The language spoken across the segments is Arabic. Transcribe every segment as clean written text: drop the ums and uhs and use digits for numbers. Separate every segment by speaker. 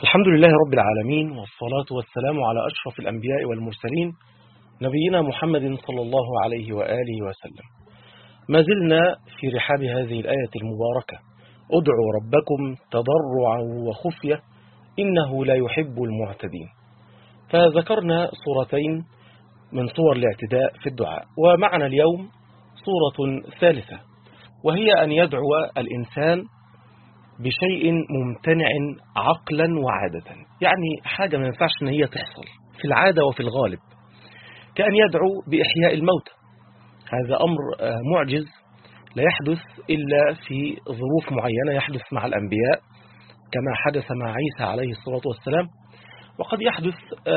Speaker 1: الحمد لله رب العالمين، والصلاة والسلام على أشرف الأنبياء والمرسلين نبينا محمد صلى الله عليه وآله وسلم. ما زلنا في رحاب هذه الآية المباركة: ادعوا ربكم تضرعا وخفية إنه لا يحب المعتدين. فذكرنا صورتين من صور الاعتداء في الدعاء، ومعنا اليوم صورة ثالثة، وهي أن يدعو الإنسان بشيء ممتنع عقلا وعادة، يعني حاجة ما ينفعش أن هي تحصل في العادة وفي الغالب، كأن يدعو بإحياء الموتى. هذا أمر معجز لا يحدث إلا في ظروف معينة، يحدث مع الأنبياء كما حدث مع عيسى عليه الصلاة والسلام، وقد يحدث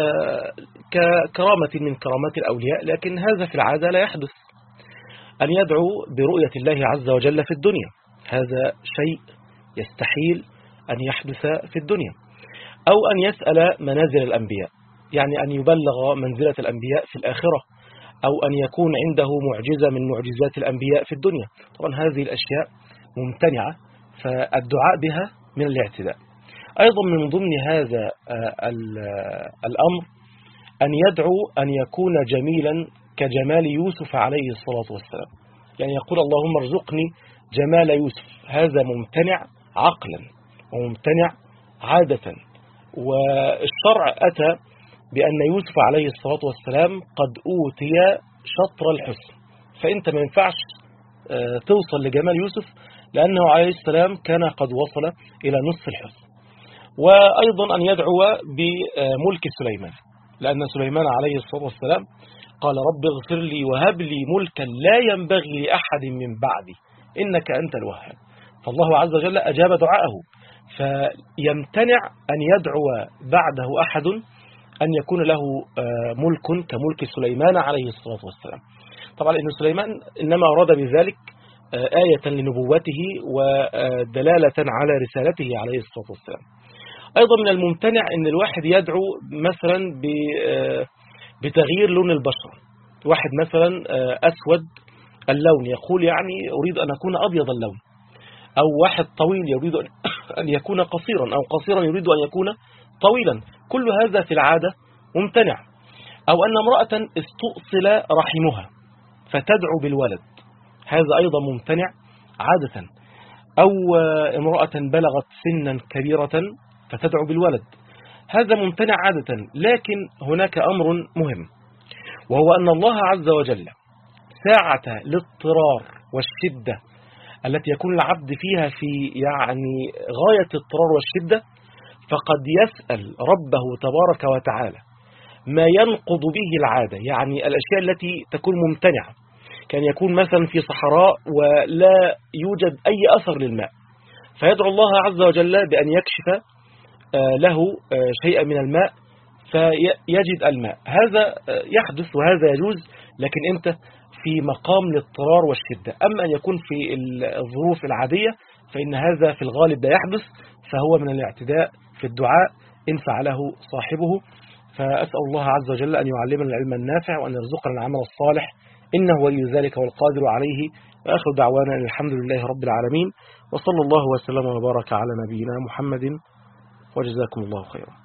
Speaker 1: ككرامة من كرامات الأولياء، لكن هذا في العادة لا يحدث. أن يدعو برؤية الله عز وجل في الدنيا، هذا شيء يستحيل أن يحدث في الدنيا. أو أن يسأل منازل الأنبياء، يعني أن يبلغ منزلة الأنبياء في الآخرة، أو أن يكون عنده معجزة من معجزات الأنبياء في الدنيا. طبعا هذه الأشياء ممتنعة، فالدعاء بها من الاعتداء. أيضا من ضمن هذا الأمر أن يدعو أن يكون جميلا كجمال يوسف عليه الصلاة والسلام، يعني يقول اللهم ارزقني جمال يوسف. هذا ممتنع عقلا وممتنع عادة، والشرع أتى بأن يوسف عليه الصلاة والسلام قد أوتي شطر الحسن، فأنت ما ينفعش توصل لجمال يوسف، لأنه عليه السلام كان قد وصل إلى نصف الحسن. وأيضا أن يدعو بملك سليمان، لأن سليمان عليه الصلاة والسلام قال رب اغفر لي وهب لي ملكا لا ينبغي لأحد من بعدي إنك أنت الوهاب. فالله عز وجل أجاب دعاءه، فيمتنع أن يدعو بعده أحد أن يكون له ملك كملك سليمان عليه الصلاة والسلام. طبعا إن سليمان إنما أراد بذلك آية لنبوته ودلالة على رسالته عليه الصلاة والسلام. أيضا من الممتنع أن الواحد يدعو مثلا بتغيير لون البشرة. واحد مثلا أسود اللون يقول يعني أريد أن أكون أبيض اللون، أو واحد طويل يريد أن يكون قصيرا، أو قصيرا يريد أن يكون طويلا. كل هذا في العادة ممتنع. أو أن امرأة استؤصل رحمها فتدعو بالولد، هذا أيضا ممتنع عادة. أو امرأة بلغت سنا كبيرة فتدعو بالولد، هذا ممتنع عادة. لكن هناك أمر مهم، وهو أن الله عز وجل ساعة الاضطرار والشدة التي يكون العبد فيها في يعني غاية الاضطرار والشدة، فقد يسأل ربه تبارك وتعالى ما ينقض به العادة، يعني الأشياء التي تكون ممتنعة. كان يكون مثلا في صحراء ولا يوجد أي أثر للماء، فيدعو الله عز وجل بأن يكشف له شيئا من الماء فيجد الماء. هذا يحدث وهذا يجوز، لكن أنت في مقام الاضطرار والشدة. أما أن يكون في الظروف العادية فإن هذا في الغالب لا يحدث، فهو من الاعتداء في الدعاء إن فعله صاحبه. فأسأل الله عز وجل أن يعلمنا العلم النافع، وأن يرزقنا العمل الصالح، إنه ولي ذلك والقادر عليه. وآخر دعوانا أن الحمد لله رب العالمين، وصلى الله وسلم وبارك على نبينا محمد، وجزاكم الله خيرا.